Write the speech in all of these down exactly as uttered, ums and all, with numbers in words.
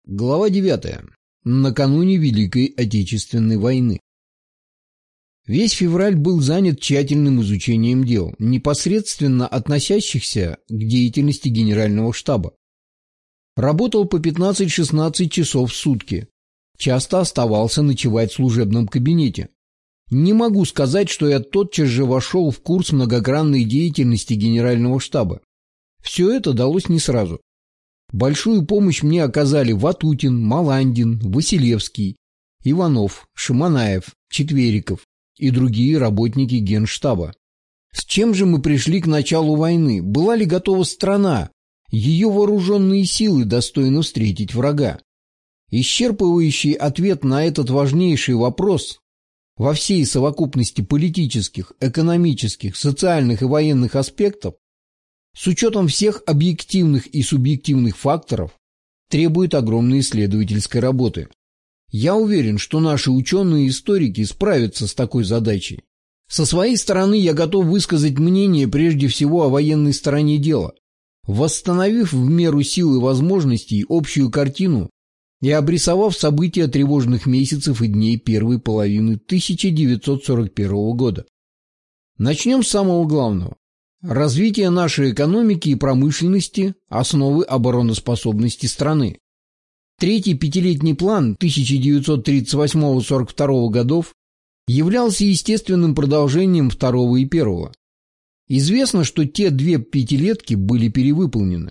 Глава девятая. Накануне Великой Отечественной войны. Весь февраль был занят тщательным изучением дел, непосредственно относящихся к деятельности Генерального штаба. Работал по пятнадцать-шестнадцать часов в сутки. Часто оставался ночевать в служебном кабинете. Не могу сказать, что я тотчас же вошел в курс многогранной деятельности Генерального штаба. Все это далось не сразу. Большую помощь мне оказали Ватутин, Маландин, Василевский, Иванов, Шаманаев, Четвериков и другие работники Генштаба. С чем же мы пришли к началу войны? Была ли готова страна? Ее вооруженные силы достойны встретить врага? Исчерпывающий ответ на этот важнейший вопрос во всей совокупности политических, экономических, социальных и военных аспектов с учетом всех объективных и субъективных факторов требует огромной исследовательской работы. Я уверен, что наши ученые и историки справятся с такой задачей. Со своей стороны я готов высказать мнение прежде всего о военной стороне дела, восстановив в меру сил и возможностей общую картину и обрисовав события тревожных месяцев и дней первой половины тысяча девятьсот сорок первого года. Начнем с самого главного. Развитие нашей экономики и промышленности – основы обороноспособности страны. Третий пятилетний план тысяча девятьсот тридцать восьмого — сорок второго годов являлся естественным продолжением второго и первого. Известно, что те две пятилетки были перевыполнены.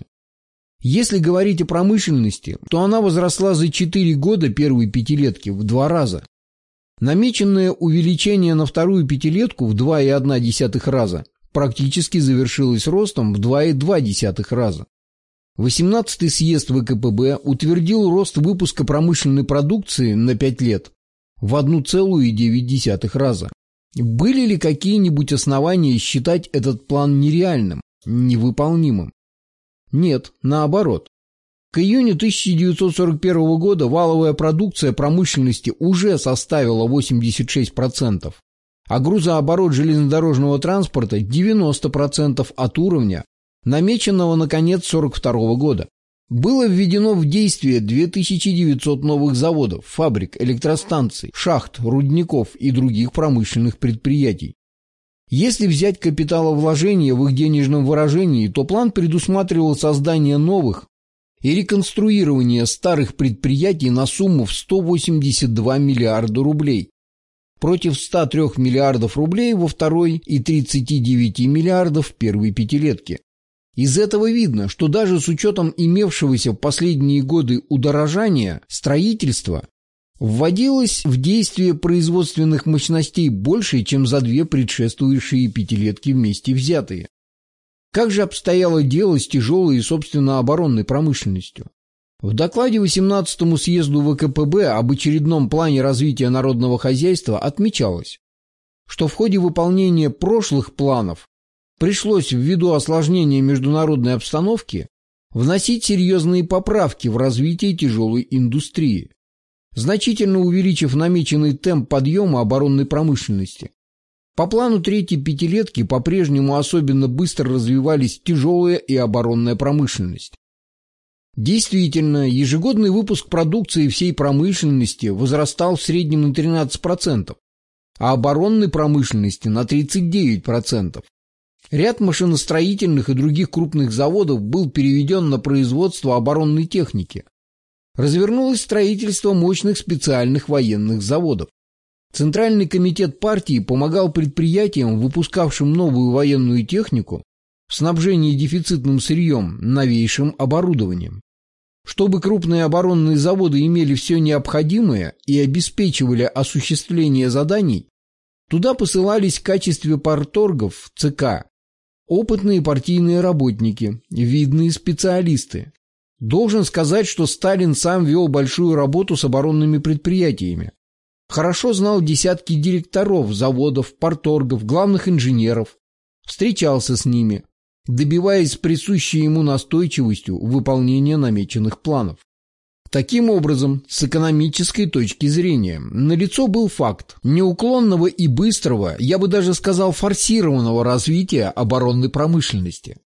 Если говорить о промышленности, то она возросла за четыре года первой пятилетки в два раза. Намеченное увеличение на вторую пятилетку в два и одна десятых раза практически завершилось ростом в два и две десятых раза. восемнадцатый съезд вэ ка пэ бэ утвердил рост выпуска промышленной продукции на пять лет в одна целая девять десятых раза. Были ли какие-нибудь основания считать этот план нереальным, невыполнимым? Нет, наоборот. К июню тысяча девятьсот сорок первого года валовая продукция промышленности уже составила восемьдесят шесть процентов. А грузооборот железнодорожного транспорта девяносто процентов от уровня, намеченного на конец сорок второго года. Было введено в действие две тысячи девятьсот новых заводов, фабрик, электростанций, шахт, рудников и других промышленных предприятий. Если взять капиталовложения в их денежном выражении, то план предусматривал создание новых и реконструирование старых предприятий на сумму в сто восемьдесят два миллиарда рублей. Против ста трёх миллиардов рублей во второй и тридцати девяти миллиардов в первой пятилетке. Из этого видно, что даже с учетом имевшегося в последние годы удорожания строительства вводилось в действие производственных мощностей больше, чем за две предшествующие пятилетки вместе взятые. Как же обстояло дело с тяжелой и, собственно, оборонной промышленностью? В докладе восемнадцатому съезду вэ ка пэ бэ об очередном плане развития народного хозяйства отмечалось, что в ходе выполнения прошлых планов пришлось ввиду осложнения международной обстановки вносить серьезные поправки в развитие тяжелой индустрии, значительно увеличив намеченный темп подъема оборонной промышленности. По плану третьей пятилетки по-прежнему особенно быстро развивались тяжелая и оборонная промышленность. Действительно, ежегодный выпуск продукции всей промышленности возрастал в среднем на тринадцать процентов, а оборонной промышленности на тридцать девять процентов. Ряд машиностроительных и других крупных заводов был переведен на производство оборонной техники. Развернулось строительство мощных специальных военных заводов. Центральный комитет партии помогал предприятиям, выпускавшим новую военную технику, в снабжении дефицитным сырьем, новейшим оборудованием. Чтобы крупные оборонные заводы имели все необходимое и обеспечивали осуществление заданий, туда посылались в качестве парторгов ЦК опытные партийные работники, видные специалисты. Должен сказать, что Сталин сам вел большую работу с оборонными предприятиями. Хорошо знал десятки директоров заводов, парторгов, главных инженеров. Встречался с ними, добиваясь присущей ему настойчивостью выполнения намеченных планов. Таким образом, с экономической точки зрения, налицо был факт неуклонного и быстрого, я бы даже сказал форсированного развития оборонной промышленности.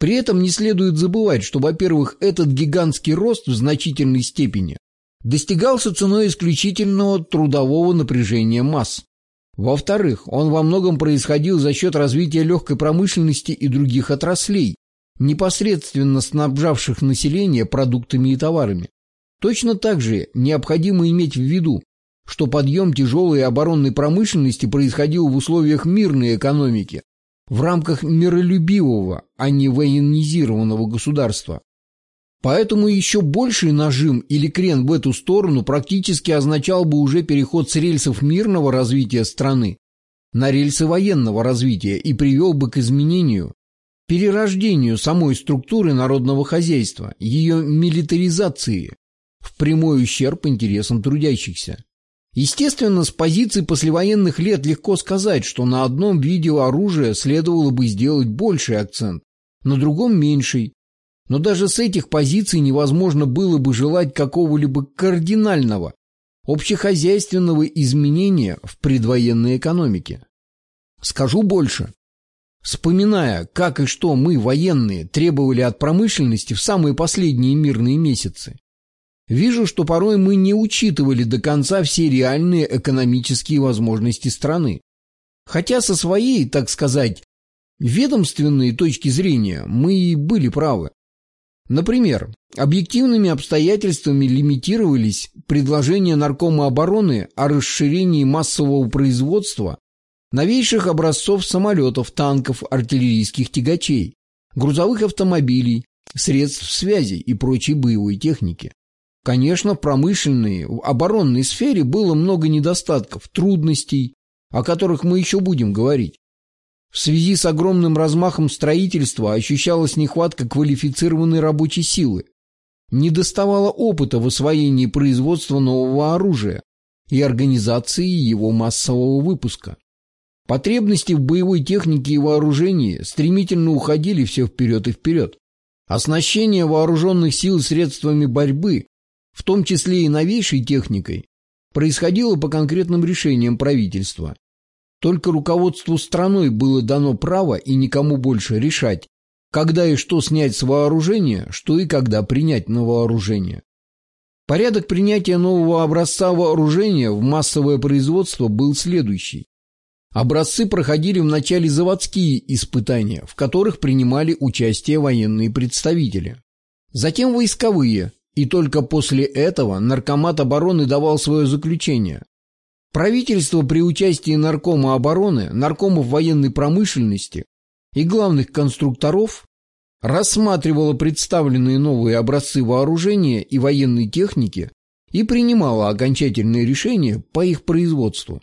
При этом не следует забывать, что, во-первых, этот гигантский рост в значительной степени достигался ценой исключительного трудового напряжения масс. Во-вторых, он во многом происходил за счет развития легкой промышленности и других отраслей, непосредственно снабжавших население продуктами и товарами. Точно так же необходимо иметь в виду, что подъем тяжелой оборонной промышленности происходил в условиях мирной экономики, в рамках миролюбивого, а не военизированного государства. Поэтому еще больший нажим или крен в эту сторону практически означал бы уже переход с рельсов мирного развития страны на рельсы военного развития и привел бы к изменению, перерождению самой структуры народного хозяйства, ее милитаризации в прямой ущерб интересам трудящихся. Естественно, с позиции послевоенных лет легко сказать, что на одном виде оружия следовало бы сделать больший акцент, на другом меньший. Но даже с этих позиций невозможно было бы желать какого-либо кардинального, общехозяйственного изменения в предвоенной экономике. Скажу больше. Вспоминая, как и что мы, военные, требовали от промышленности в самые последние мирные месяцы, вижу, что порой мы не учитывали до конца все реальные экономические возможности страны. Хотя со своей, так сказать, ведомственной точки зрения мы и были правы. Например, объективными обстоятельствами лимитировались предложения Наркома обороны о расширении массового производства новейших образцов самолетов, танков, артиллерийских тягачей, грузовых автомобилей, средств связи и прочей боевой техники. Конечно, в промышленной, в оборонной сфере было много недостатков, трудностей, о которых мы еще будем говорить. В связи с огромным размахом строительства ощущалась нехватка квалифицированной рабочей силы. Недоставало опыта в освоении производства нового оружия и организации его массового выпуска. Потребности в боевой технике и вооружении стремительно уходили все вперед и вперед. Оснащение вооруженных сил средствами борьбы, в том числе и новейшей техникой, происходило по конкретным решениям правительства. Только руководству страной было дано право и никому больше решать, когда и что снять с вооружения, что и когда принять на вооружение. Порядок принятия нового образца вооружения в массовое производство был следующий. Образцы проходили вначале заводские испытания, в которых принимали участие военные представители. Затем войсковые, и только после этого Наркомат обороны давал свое заключение. Правительство при участии Наркома обороны, наркомов военной промышленности и главных конструкторов рассматривало представленные новые образцы вооружения и военной техники и принимало окончательные решения по их производству.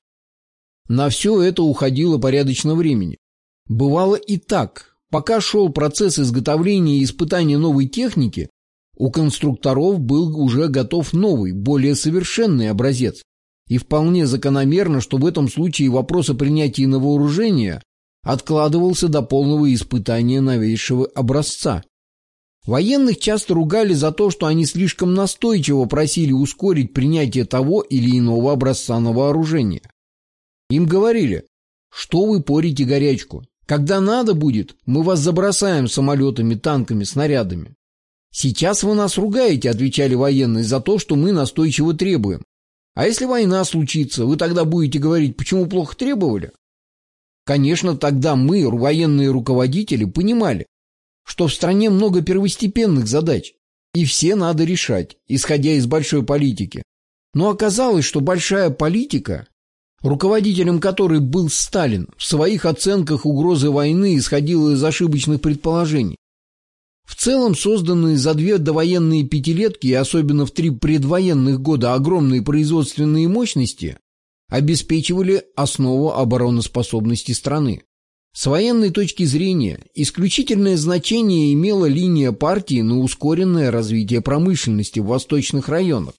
На все это уходило порядочно времени. Бывало и так. Пока шел процесс изготовления и испытания новой техники, у конструкторов был уже готов новый, более совершенный образец. И вполне закономерно, что в этом случае вопрос о принятии на вооружение откладывался до полного испытания новейшего образца. Военных часто ругали за то, что они слишком настойчиво просили ускорить принятие того или иного образца на вооружение. Им говорили, что вы порите горячку. Когда надо будет, мы вас забросаем самолетами, танками, снарядами. Сейчас вы нас ругаете, отвечали военные, за то, что мы настойчиво требуем. А если война случится, вы тогда будете говорить, почему плохо требовали? Конечно, тогда мы, военные руководители, понимали, что в стране много первостепенных задач, и все надо решать, исходя из большой политики. Но оказалось, что большая политика, руководителем которой был Сталин, в своих оценках угрозы войны исходила из ошибочных предположений. В целом, созданные за две довоенные пятилетки и особенно в три предвоенных года огромные производственные мощности обеспечивали основу обороноспособности страны. С военной точки зрения исключительное значение имела линия партии на ускоренное развитие промышленности в восточных районах.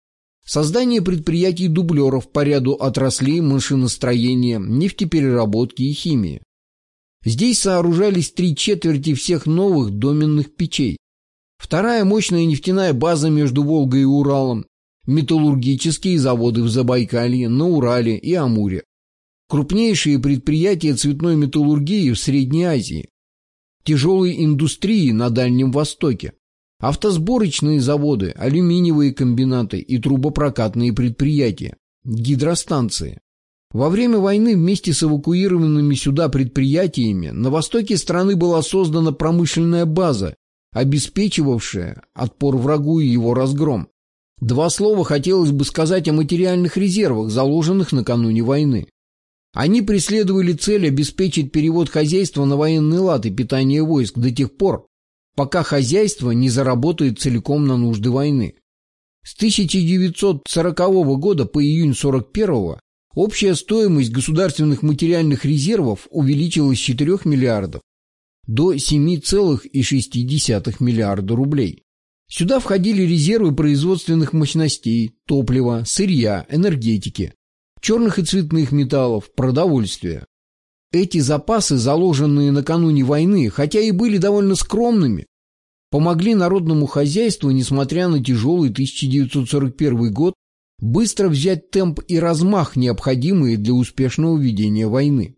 Создание предприятий-дублеров по ряду отраслей машиностроения, нефтепереработки и химии. Здесь сооружались три четверти всех новых доменных печей. Вторая мощная нефтяная база между Волгой и Уралом, металлургические заводы в Забайкалье, на Урале и Амуре. Крупнейшие предприятия цветной металлургии в Средней Азии. тяжелой индустрии на Дальнем Востоке, автосборочные заводы, алюминиевые комбинаты и трубопрокатные предприятия, гидростанции. Во время войны вместе с эвакуированными сюда предприятиями на востоке страны была создана промышленная база, обеспечивавшая отпор врагу и его разгром. Два слова хотелось бы сказать о материальных резервах, заложенных накануне войны. Они преследовали цель обеспечить перевод хозяйства на военный лад и питание войск до тех пор, пока хозяйство не заработает целиком на нужды войны. С тысяча девятьсот сорокового года по июнь сорок первого общая стоимость государственных материальных резервов увеличилась с четырёх миллиардов до семи целых шести десятых миллиарда рублей. Сюда входили резервы производственных мощностей, топлива, сырья, энергетики, черных и цветных металлов, продовольствия. Эти запасы, заложенные накануне войны, хотя и были довольно скромными, помогли народному хозяйству, несмотря на тяжелый тысяча девятьсот сорок первый год, быстро взять темп и размах, необходимые для успешного ведения войны.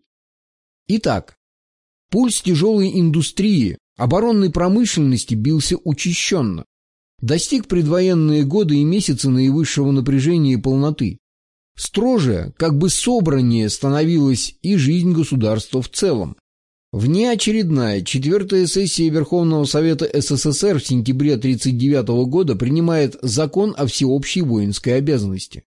Итак, пульс тяжелой индустрии, оборонной промышленности бился учащенно. Достиг предвоенные годы и месяцы наивысшего напряжения и полноты. Строже, как бы собраннее становилась и жизнь государства в целом. Внеочередная четвертая сессия Верховного Совета СССР в сентябре тысяча девятьсот тридцать девятого года принимает закон о всеобщей воинской обязанности.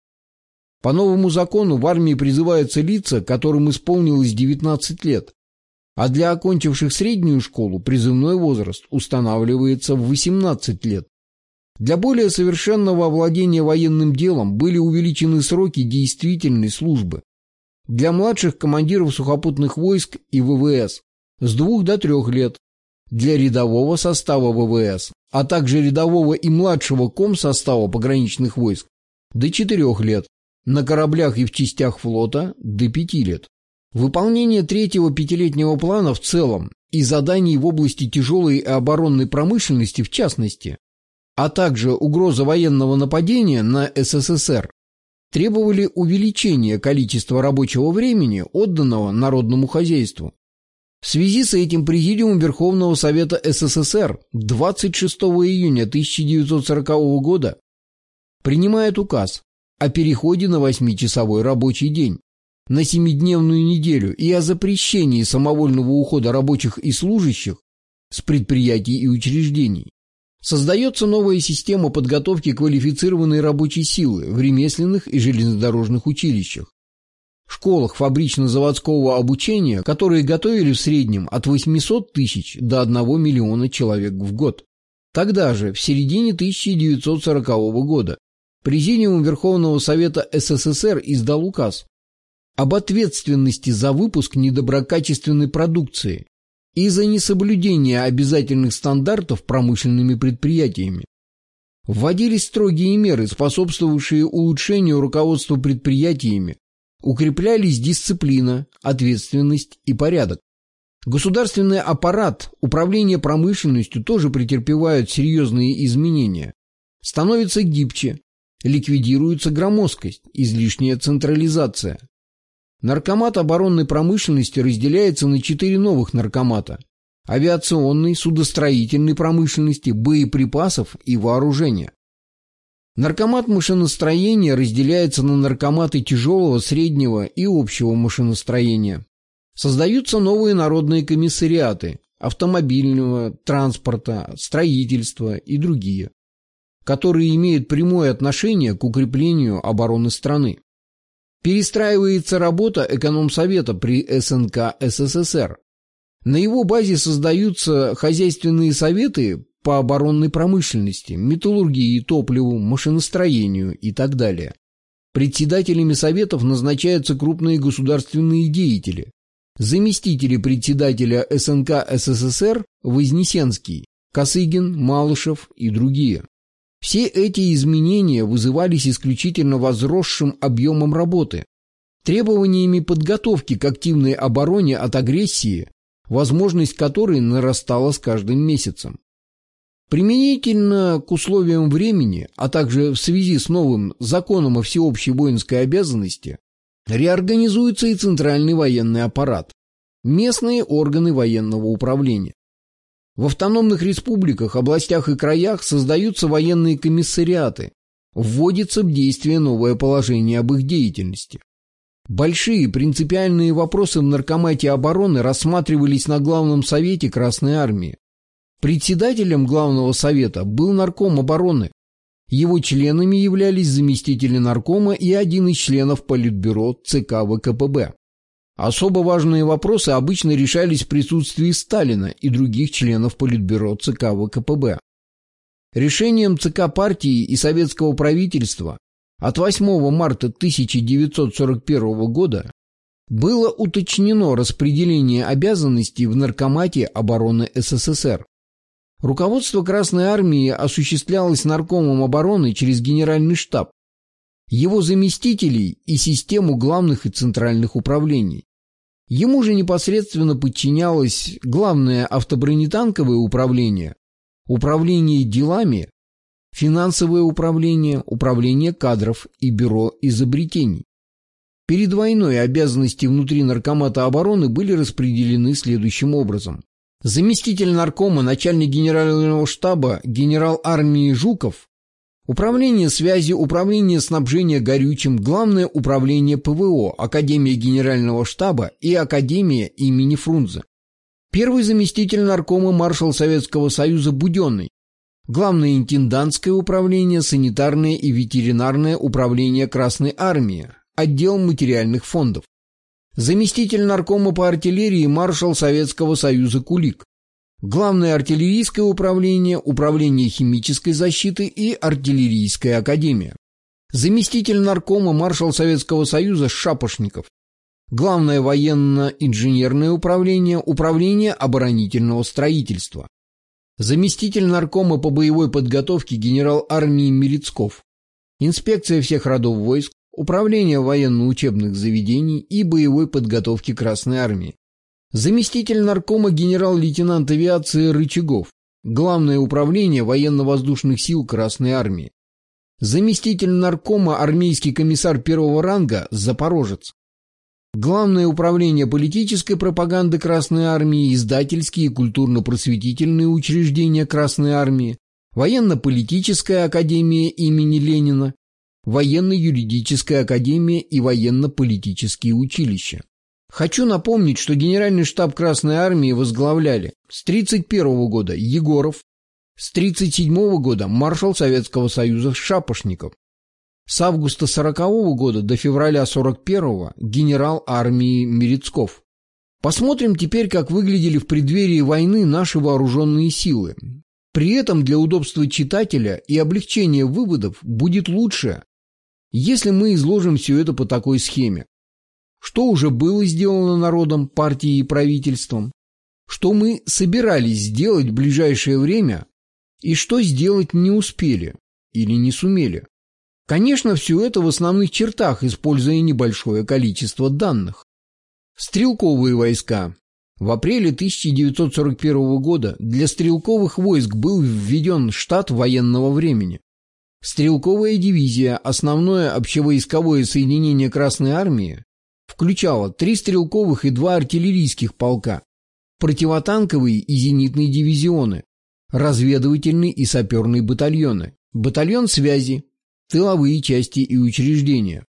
По новому закону в армии призываются лица, которым исполнилось девятнадцать лет, а для окончивших среднюю школу призывной возраст устанавливается в восемнадцать лет. Для более совершенного овладения военным делом были увеличены сроки действительной службы. Для младших командиров сухопутных войск и ВВС с двух до трех лет, для рядового состава ВВС, а также рядового и младшего комсостава пограничных войск до четырех лет, на кораблях и в частях флота до пяти лет. Выполнение третьего пятилетнего плана в целом и заданий в области тяжелой и оборонной промышленности в частности, а также угроза военного нападения на СССР, требовали увеличения количества рабочего времени, отданного народному хозяйству. В связи с этим Президиум Верховного Совета СССР двадцать шестого июня тысяча девятьсот сорокового года принимает указ о переходе на восьмичасовой рабочий день, на семидневную неделю и о запрещении самовольного ухода рабочих и служащих с предприятий и учреждений. Создается новая система подготовки квалифицированной рабочей силы в ремесленных и железнодорожных училищах, школах фабрично-заводского обучения, которые готовили в среднем от восьмисот тысяч до одного миллиона человек в год. Тогда же, в середине тысяча девятьсот сорокового года, Президиум Верховного Совета СССР издал указ об ответственности за выпуск недоброкачественной продукции и за несоблюдение обязательных стандартов промышленными предприятиями. Вводились строгие меры, способствовавшие улучшению руководства предприятиями, укреплялись дисциплина, ответственность и порядок. Государственный аппарат, управление промышленностью тоже претерпевают серьезные изменения. Становится гибче, ликвидируется громоздкость, излишняя централизация. Наркомат оборонной промышленности разделяется на четыре новых наркомата: авиационной, судостроительной промышленности, боеприпасов и вооружения. Наркомат машиностроения разделяется на наркоматы тяжелого, среднего и общего машиностроения. Создаются новые народные комиссариаты автомобильного, транспорта, строительства и другие, которые имеют прямое отношение к укреплению обороны страны. Перестраивается работа экономсовета при СНК СССР. На его базе создаются хозяйственные советы по оборонной промышленности, металлургии, топливу, машиностроению и так далее. Председателями советов назначаются крупные государственные деятели. Заместители председателя СНК СССР Вознесенский, Косыгин, Малышев и другие. Все эти изменения вызывались исключительно возросшим объемом работы, требованиями подготовки к активной обороне от агрессии, возможность которой нарастала с каждым месяцем. Применительно к условиям времени, а также в связи с новым законом о всеобщей воинской обязанности, реорганизуется и центральный военный аппарат, местные органы военного управления. В автономных республиках, областях и краях создаются военные комиссариаты, вводится в действие новое положение об их деятельности. Большие принципиальные вопросы в Наркомате обороны рассматривались на Главном совете Красной армии. Председателем Главного совета был нарком обороны. Его членами являлись заместители наркома и один из членов Политбюро ЦК ВКПБ. Особо важные вопросы обычно решались в присутствии Сталина и других членов Политбюро ЦК ВКПБ. Решением ЦК партии и советского правительства от восьмого марта тысяча девятьсот сорок первого года было уточнено распределение обязанностей в Наркомате обороны СССР. Руководство Красной армии осуществлялось Наркомом обороны через Генеральный штаб, его заместителей и систему главных и центральных управлений. Ему же непосредственно подчинялось Главное автобронетанковое управление, Управление делами, Финансовое управление, Управление кадров и Бюро изобретений. Перед войной обязанности внутри Наркомата обороны были распределены следующим образом. Заместитель наркома, начальник генерального штаба, генерал армии Жуков, Управление связи, Управление снабжения горючим, Главное управление ПВО, Академия Генерального штаба и Академия имени Фрунзе. Первый заместитель наркома маршал Советского Союза Буденный, Главное интендантское управление, Санитарное и ветеринарное управление Красной армии, отдел материальных фондов. Заместитель наркома по артиллерии маршал Советского Союза Кулик. Главное артиллерийское управление, Управление химической защиты и Артиллерийская академия. Заместитель наркома маршал Советского Союза Шапошников. Главное военно-инженерное управление, Управление оборонительного строительства. Заместитель наркома по боевой подготовке генерал армии Мерецков. Инспекция всех родов войск, Управление военно-учебных заведений и боевой подготовки Красной армии. Заместитель наркома генерал-лейтенант авиации Рычагов. Главное управление военно-воздушных сил Красной армии. Заместитель наркома армейский комиссар первого ранга Запорожец. Главное управление политической пропаганды Красной армии, издательские и культурно-просветительные учреждения Красной армии, военно-политическая академия имени Ленина, военно-юридическая академия и военно-политические училища. Хочу напомнить, что Генеральный штаб Красной армии возглавляли с тридцать первого года Егоров, с тридцать седьмого года маршал Советского Союза Шапошников, с августа сорокового года до февраля сорок первого генерал армии Мерецков. Посмотрим теперь, как выглядели в преддверии войны наши вооруженные силы. При этом для удобства читателя и облегчения выводов будет лучше, если мы изложим все это по такой схеме. Что уже было сделано народом, партией и правительством, что мы собирались сделать в ближайшее время и что сделать не успели или не сумели. Конечно, все это в основных чертах, используя небольшое количество данных. Стрелковые войска. В апреле тысяча девятьсот сорок первого года для стрелковых войск был введен штат военного времени. Стрелковая дивизия, основное общевойсковое соединение Красной армии, включала три стрелковых и два артиллерийских полка, противотанковые и зенитные дивизионы, разведывательные и саперные батальоны, батальон связи, тыловые части и учреждения.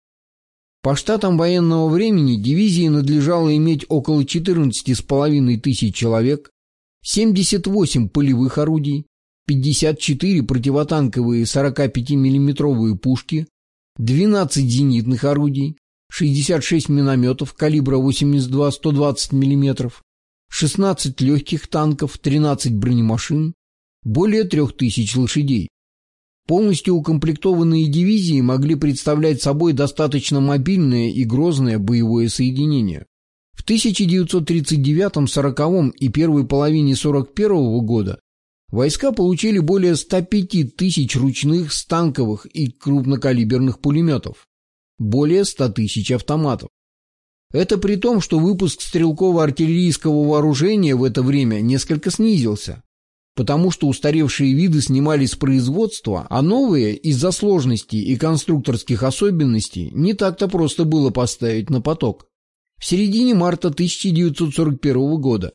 По штатам военного времени дивизии надлежало иметь около четырнадцати с половиной тысяч человек, семьдесят восемь полевых орудий, пятьдесят четыре противотанковые сорокапятимиллиметровые пушки, двенадцать зенитных орудий, шестьдесят шесть минометов калибра восемьдесят два - сто двадцать миллиметров, шестнадцать легких танков, тринадцать бронемашин, более трех тысяч лошадей. Полностью укомплектованные дивизии могли представлять собой достаточно мобильное и грозное боевое соединение. В тысяча девятьсот тридцать девятом, сороковом и первой половине сорок первого года войска получили более ста пяти тысяч ручных, станковых и крупнокалиберных пулеметов, более ста тысяч автоматов. Это при том, что выпуск стрелково-артиллерийского вооружения в это время несколько снизился, потому что устаревшие виды снимали с производства, а новые из-за сложностей и конструкторских особенностей не так-то просто было поставить на поток. В середине марта тысяча девятьсот сорок первого года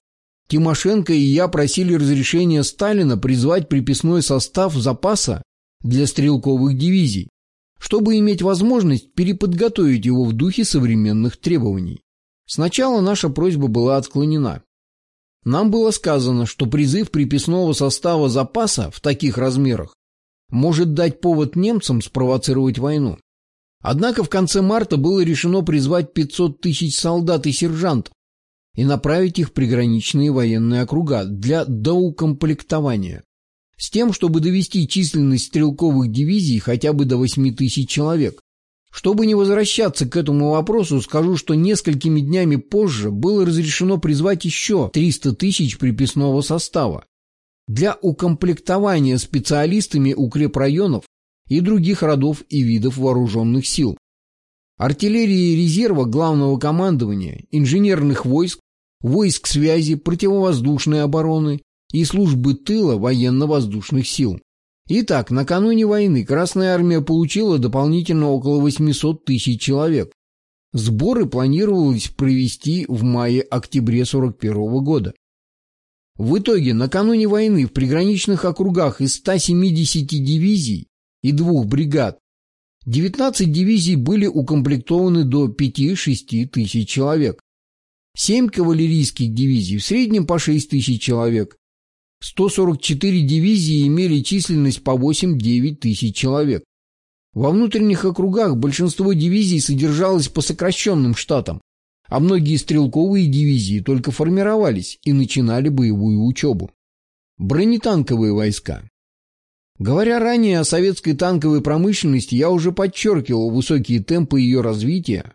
Тимошенко и я просили разрешения Сталина призвать приписной состав запаса для стрелковых дивизий, чтобы иметь возможность переподготовить его в духе современных требований. Сначала наша просьба была отклонена. Нам было сказано, что призыв приписного состава запаса в таких размерах может дать повод немцам спровоцировать войну. Однако в конце марта было решено призвать пятьсот тысяч солдат и сержантов и направить их в приграничные военные округа для доукомплектования, с тем, чтобы довести численность стрелковых дивизий хотя бы до восьми тысяч человек. Чтобы не возвращаться к этому вопросу, скажу, что несколькими днями позже было разрешено призвать еще триста тысяч приписного состава для укомплектования специалистами укрепрайонов и других родов и видов вооруженных сил, артиллерии резерва главного командования, инженерных войск, войск связи, противовоздушной обороны и службы тыла военно-воздушных сил. Итак, накануне войны Красная Армия получила дополнительно около восьмисот тысяч человек. Сборы планировалось провести в мае-октябре сорок первого года. В итоге, накануне войны в приграничных округах из ста семидесяти дивизий и двух бригад девятнадцать дивизий были укомплектованы до пяти-шести тысяч человек. семь кавалерийских дивизий в среднем по шесть тысяч человек. сто сорок четыре дивизии имели численность по восемь-девять тысяч человек. Во внутренних округах большинство дивизий содержалось по сокращенным штатам, а многие стрелковые дивизии только формировались и начинали боевую учебу. Бронетанковые войска. Говоря ранее о советской танковой промышленности, я уже подчеркивал высокие темпы ее развития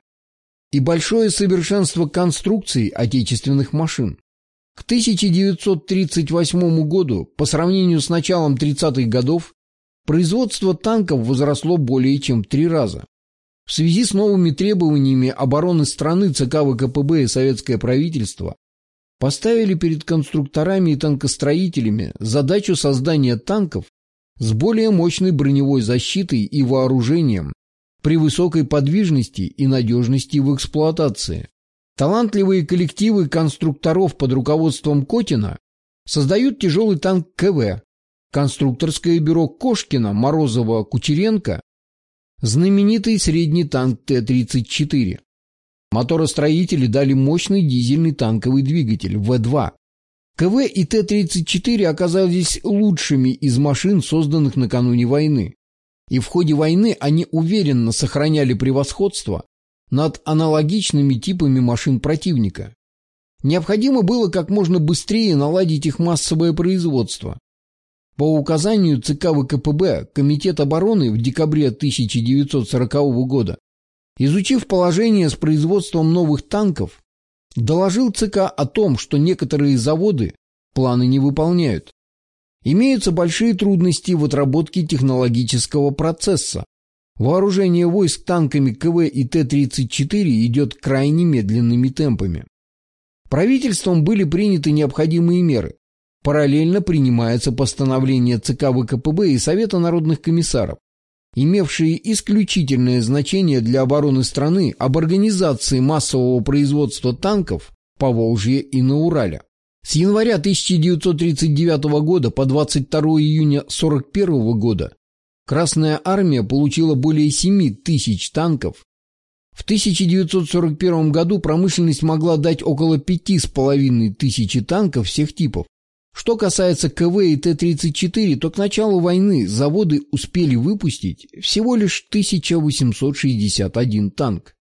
и большое совершенство конструкций отечественных машин. К тысяча девятьсот тридцать восьмому году, по сравнению с началом тридцатых годов, производство танков возросло более чем в три раза. В связи с новыми требованиями обороны страны ЦК ВКПБ и советское правительство поставили перед конструкторами и танкостроителями задачу создания танков с более мощной броневой защитой и вооружением при высокой подвижности и надежности в эксплуатации. Талантливые коллективы конструкторов под руководством Котина создают тяжелый танк КВ, конструкторское бюро Кошкина, Морозова, Кучеренко, знаменитый средний танк Т тридцать четыре. Моторостроители дали мощный дизельный танковый двигатель В два. КВ и Т тридцать четыре оказались лучшими из машин, созданных накануне войны. И в ходе войны они уверенно сохраняли превосходство над аналогичными типами машин противника. Необходимо было как можно быстрее наладить их массовое производство. По указанию ЦК ВКПБ Комитет обороны в декабре тысяча девятьсот сорокового года, изучив положение с производством новых танков, доложил ЦК о том, что некоторые заводы планы не выполняют. Имеются большие трудности в отработке технологического процесса. Вооружение войск танками КВ и Т тридцать четыре идет крайне медленными темпами. Правительством были приняты необходимые меры. Параллельно принимается постановление ЦК ВКПБ и Совета народных комиссаров, имевшие исключительное значение для обороны страны, об организации массового производства танков в Поволжье и на Урале. С января тысяча девятьсот тридцать девятого года по двадцать второе июня сорок первого года Красная Армия получила более семи тысяч танков. В тысяча девятьсот сорок первом году промышленность могла дать около пяти с половиной тысячи танков всех типов. Что касается КВ и Т тридцать четыре, то к началу войны заводы успели выпустить всего лишь тысяча восемьсот шестьдесят один танк.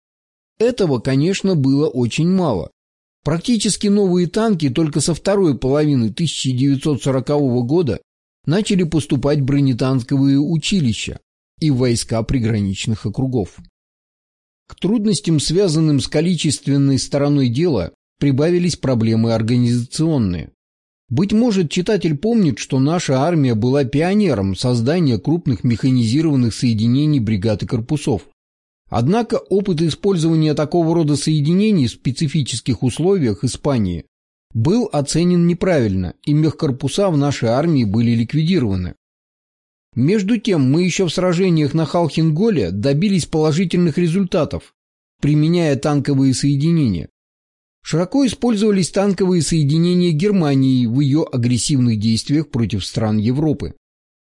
Этого, конечно, было очень мало. Практически новые танки только со второй половины тысяча девятьсот сорокового года начали поступать в бронетанковые училища и в войска приграничных округов. К трудностям, связанным с количественной стороной дела, прибавились проблемы организационные. Быть может, читатель помнит, что наша армия была пионером создания крупных механизированных соединений бригад и корпусов. Однако опыт использования такого рода соединений в специфических условиях Испании был оценен неправильно, и мехкорпуса в нашей армии были ликвидированы. Между тем, мы еще в сражениях на Халхин-Голе добились положительных результатов, применяя танковые соединения. Широко использовались танковые соединения Германии в ее агрессивных действиях против стран Европы.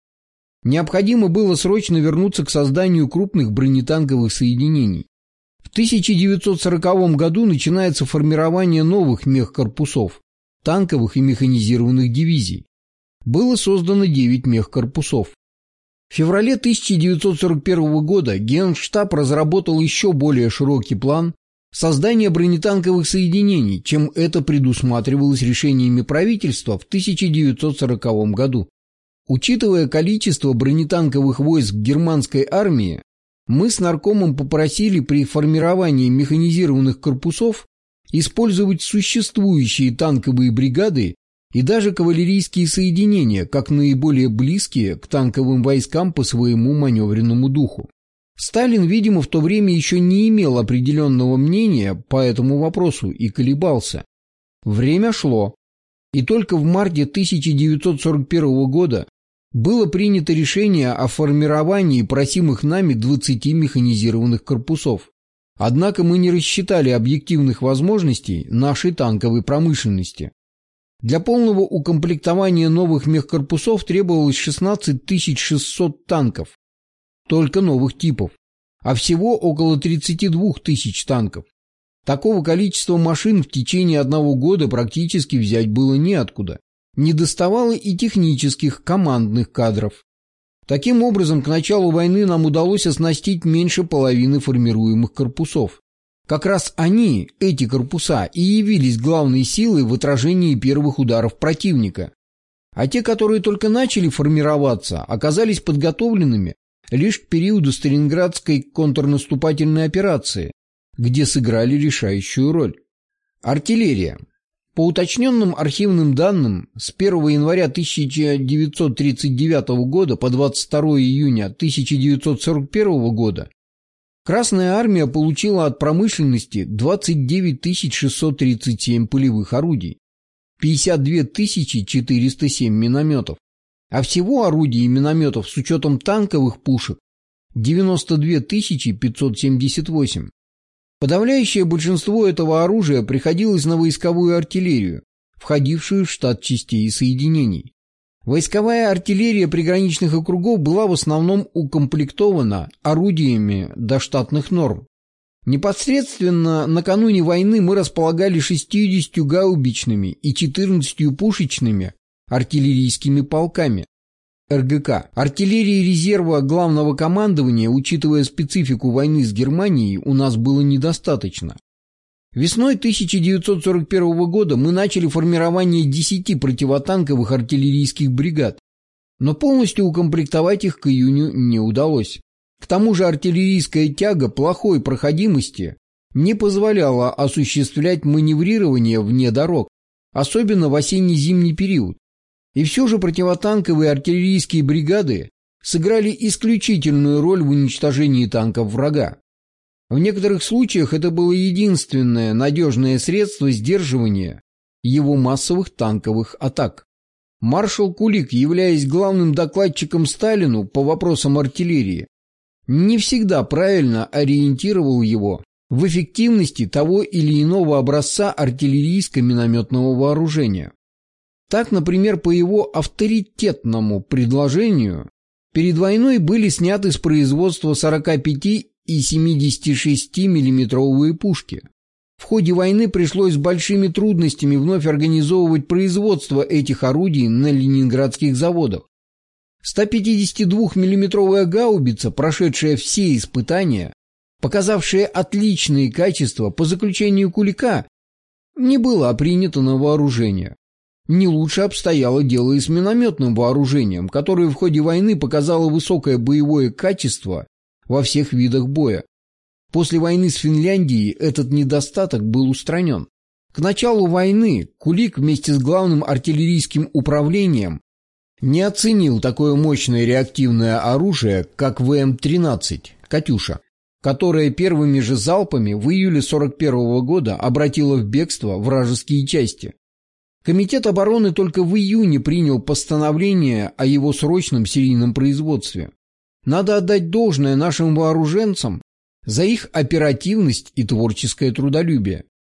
Необходимо было срочно вернуться к созданию крупных бронетанковых соединений. В тысяча девятьсот сороковом году начинается формирование новых мехкорпусов, танковых и механизированных дивизий. Было создано девять мехкорпусов. В феврале тысяча девятьсот сорок первого года Генштаб разработал еще более широкий план создания бронетанковых соединений, чем это предусматривалось решениями правительства в тысяча девятьсот сороковом году. Учитывая количество бронетанковых войск германской армии, мы с наркомом попросили при формировании механизированных корпусов использовать существующие танковые бригады и даже кавалерийские соединения как наиболее близкие к танковым войскам по своему маневренному духу. Сталин, видимо, в то время еще не имел определенного мнения по этому вопросу и колебался. Время шло, и только в марте тысяча девятьсот сорок первого года было принято решение о формировании просимых нами двадцати механизированных корпусов. Однако мы не рассчитали объективных возможностей нашей танковой промышленности. Для полного укомплектования новых мехкорпусов требовалось шестнадцать тысяч шестьсот танков, только новых типов, а всего около тридцать два тысяч танков. Такого количества машин в течение одного года практически взять было неоткуда. Недоставало и технических командных кадров. Таким образом, к началу войны нам удалось оснастить меньше половины формируемых корпусов. Как раз они, эти корпуса, и явились главной силой в отражении первых ударов противника. А те, которые только начали формироваться, оказались подготовленными лишь к периоду Сталинградской контрнаступательной операции, где сыграли решающую роль. Артиллерия. По уточненным архивным данным, с первого января тысяча девятьсот тридцать девятого года по двадцать второе июня тысяча девятьсот сорок первого года Красная армия получила от промышленности двадцать девять тысяч шестьсот тридцать семь полевых орудий, пятьдесят две тысячи четыреста семь минометов, а всего орудий и минометов с учетом танковых пушек девяносто две тысячи пятьсот семьдесят восемь. Подавляющее большинство этого оружия приходилось на войсковую артиллерию, входившую в штат частей и соединений. Войсковая артиллерия приграничных округов была в основном укомплектована орудиями до штатных норм. Непосредственно накануне войны мы располагали шестьюдесятью гаубичными и четырнадцатью пушечными артиллерийскими полками. эр гэ ка. Артиллерии резерва главного командования, учитывая специфику войны с Германией, у нас было недостаточно. Весной тысяча девятьсот сорок первого года мы начали формирование десяти противотанковых артиллерийских бригад, но полностью укомплектовать их к июню не удалось. К тому же артиллерийская тяга плохой проходимости не позволяла осуществлять маневрирование вне дорог, особенно в осенне-зимний период. И все же противотанковые артиллерийские бригады сыграли исключительную роль в уничтожении танков врага. В некоторых случаях это было единственное надежное средство сдерживания его массовых танковых атак. Маршал Кулик, являясь главным докладчиком Сталину по вопросам артиллерии, не всегда правильно ориентировал его в эффективности того или иного образца артиллерийско-минометного вооружения. Так, например, по его авторитетному предложению, перед войной были сняты с производства сорок пять и семьдесят шесть миллиметровые пушки. В ходе войны пришлось с большими трудностями вновь организовывать производство этих орудий на ленинградских заводах. сто пятидесятидвухмиллиметровая гаубица, прошедшая все испытания, показавшая отличные качества, по заключению Кулика, не была принята на вооружение. Не лучше обстояло дело и с минометным вооружением, которое в ходе войны показало высокое боевое качество во всех видах боя. После войны с Финляндией этот недостаток был устранен. К началу войны Кулик вместе с главным артиллерийским управлением не оценил такое мощное реактивное оружие, как вэ эм тринадцать «Катюша», которое первыми же залпами в июле сорок первого года обратило в бегство вражеские части. Комитет обороны только в июне принял постановление о его срочном серийном производстве. Надо отдать должное нашим вооруженцам за их оперативность и творческое трудолюбие.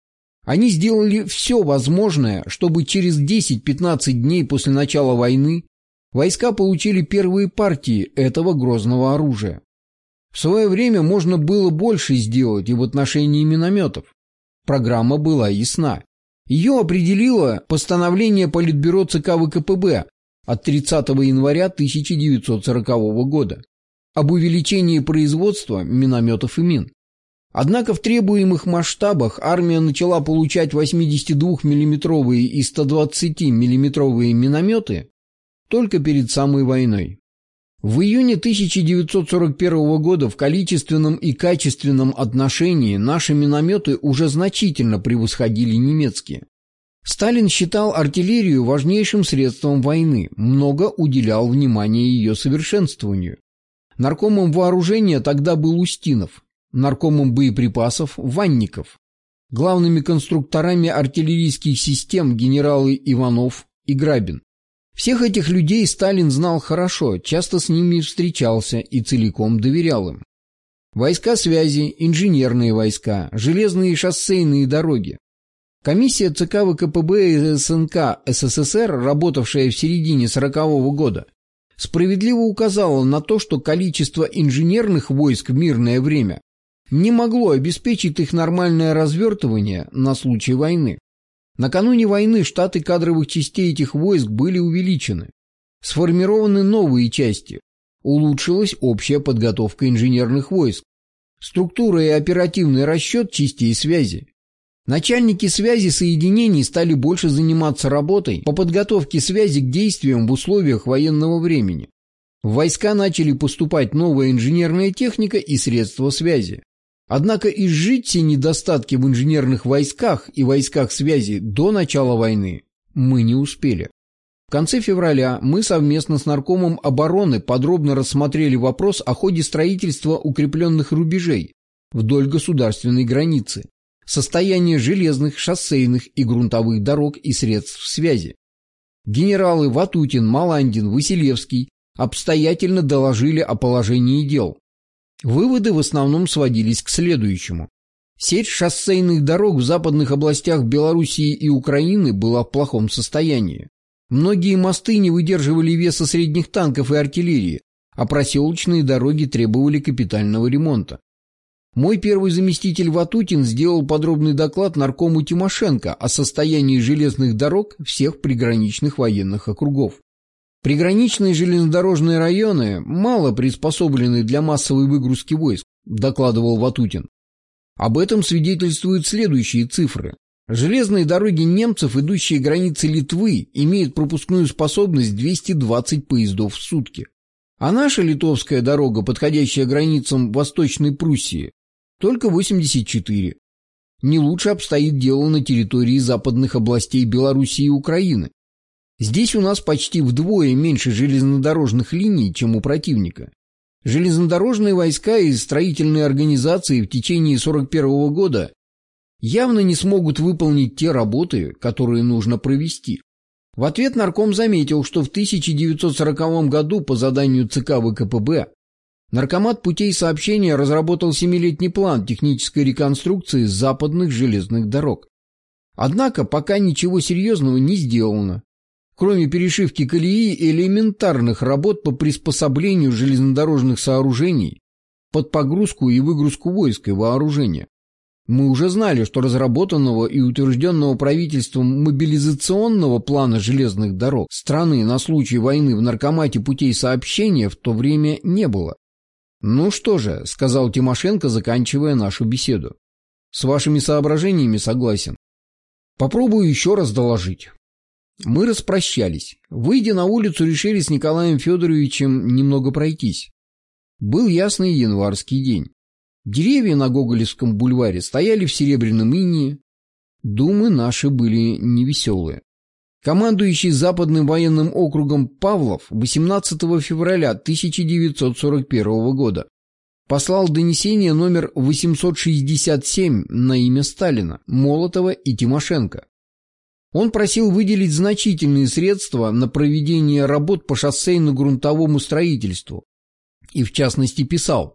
Они сделали все возможное, чтобы через десять-пятнадцать дней после начала войны войска получили первые партии этого грозного оружия. В свое время можно было больше сделать и в отношении минометов. Программа была ясна. Ее определило постановление Политбюро ЦК ВКПБ от тридцатого января тысяча девятьсот сорокового года об увеличении производства минометов и мин. Однако в требуемых масштабах армия начала получать восьмидесятидвухмиллиметровые и стодвадцатимиллиметровые минометы только перед самой войной. В июне тысяча девятьсот сорок первого года в количественном и качественном отношении наши минометы уже значительно превосходили немецкие. Сталин считал артиллерию важнейшим средством войны, много уделял внимания ее совершенствованию. Наркомом вооружения тогда был Устинов, наркомом боеприпасов – Ванников, главными конструкторами артиллерийских систем генералы Иванов и Грабин. Всех этих людей Сталин знал хорошо, часто с ними встречался и целиком доверял им. Войска связи, инженерные войска, железные и шоссейные дороги. Комиссия ЦК ВКПБ и СНК СССР, работавшая в середине сорокового года, справедливо указала на то, что количество инженерных войск в мирное время не могло обеспечить их нормальное развертывание на случай войны. Накануне войны штаты кадровых частей этих войск были увеличены. Сформированы новые части. Улучшилась общая подготовка инженерных войск. Структура и оперативный расчет частей связи. Начальники связи соединений стали больше заниматься работой по подготовке связи к действиям в условиях военного времени. В войска начали поступать новая инженерная техника и средства связи. Однако изжить все недостатки в инженерных войсках и войсках связи до начала войны мы не успели. В конце февраля мы совместно с Наркомом обороны подробно рассмотрели вопрос о ходе строительства укрепленных рубежей вдоль государственной границы, состояние железных, шоссейных и грунтовых дорог и средств связи. Генералы Ватутин, Маландин, Василевский обстоятельно доложили о положении дел. Выводы в основном сводились к следующему. Сеть шоссейных дорог в западных областях Белоруссии и Украины была в плохом состоянии. Многие мосты не выдерживали веса средних танков и артиллерии, а проселочные дороги требовали капитального ремонта. Мой первый заместитель Ватутин сделал подробный доклад наркому Тимошенко о состоянии железных дорог всех приграничных военных округов. Приграничные железнодорожные районы мало приспособлены для массовой выгрузки войск, докладывал Ватутин. Об этом свидетельствуют следующие цифры. Железные дороги немцев, идущие границы Литвы, имеют пропускную способность двести двадцать поездов в сутки. А наша литовская дорога, подходящая границам Восточной Пруссии, только восемьдесят четыре. Не лучше обстоит дело на территории западных областей Белоруссии и Украины. Здесь у нас почти вдвое меньше железнодорожных линий, чем у противника. Железнодорожные войска и строительные организации в течение сорок первого года явно не смогут выполнить те работы, которые нужно провести. В ответ нарком заметил, что в тысяча девятьсот сороковом году по заданию ЦК ВКПБ Наркомат путей сообщения разработал семилетний план технической реконструкции западных железных дорог. Однако пока ничего серьезного не сделано, кроме перешивки колеи и элементарных работ по приспособлению железнодорожных сооружений под погрузку и выгрузку войск и вооружения. Мы уже знали, что разработанного и утвержденного правительством мобилизационного плана железных дорог страны на случай войны в Наркомате путей сообщения в то время не было. «Ну что же», — сказал Тимошенко, заканчивая нашу беседу, — «с вашими соображениями согласен. Попробую еще раз доложить». Мы распрощались. Выйдя на улицу, решили с Николаем Федоровичем немного пройтись. Был ясный январский день. Деревья на Гоголевском бульваре стояли в серебряном инее. Думы наши были невеселые. Командующий Западным военным округом Павлов восемнадцатого февраля тысяча девятьсот сорок первого года послал донесение номер восемьсот шестьдесят семь на имя Сталина, Молотова и Тимошенко. Он просил выделить значительные средства на проведение работ по шоссейно-грунтовому строительству и, в частности, писал: